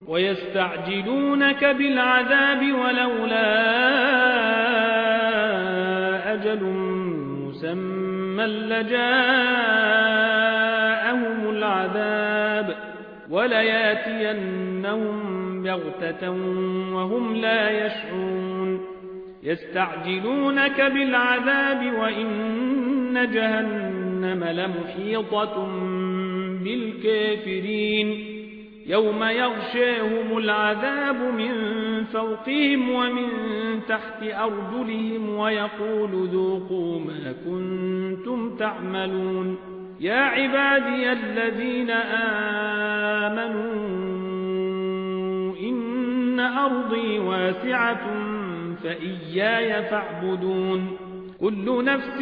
ويستعجلونك بالعذاب ولولا أجل مسمى لجاءهم العذاب ولياتينهم بغتة وهم لا يشعرون يستعجلونك بالعذاب وإن جهنم لمحيطة بالكافرين يوم يغشاهم العذاب من فوقهم ومن تحت أرجلهم ويقول ذوقوا ما كنتم تعملون يا عبادي الذين آمنوا إن أرضي واسعة فإياي فاعبدون كل نفس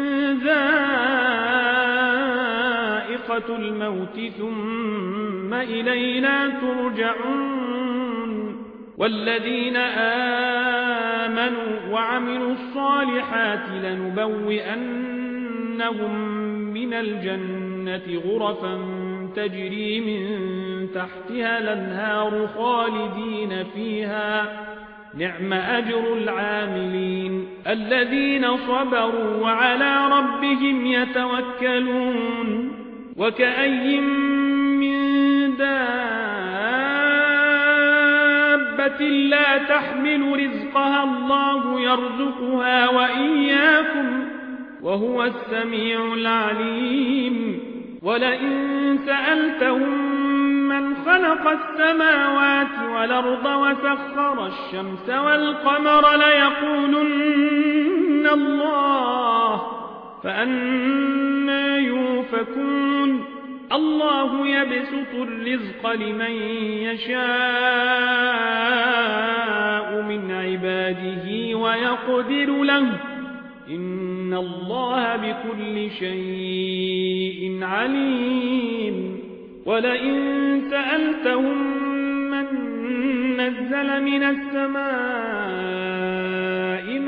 ذائقة الموت ثم إلينا ترجعون والذين آمنوا وعملوا الصالحات لنبوئنهم من الجنة غرفا تجري من تحتها الأنهار خالدين فيها نعم أجر العاملين الذين صبروا وعلى ربهم يتوكلون وكأي من دابة لا تحمل رزقها الله يرزقها وإياكم وهو السميع العليم ولئن سألتهم من خلق السماوات والأرض وسخر الشمس والقمر ليقولن الله فأنى يؤفكون الله يبسط الرزق لمن يشاء من عباده ويقدر له إن الله بكل شيء عليم ولئن سألتهم من نزل من السماء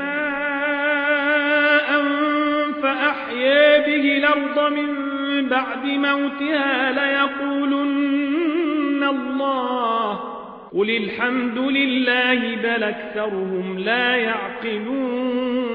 ماء فأحيا به الأرض من بعد موتها ليقولن الله قل الحمد لله بل أكثرهم لا يعقلون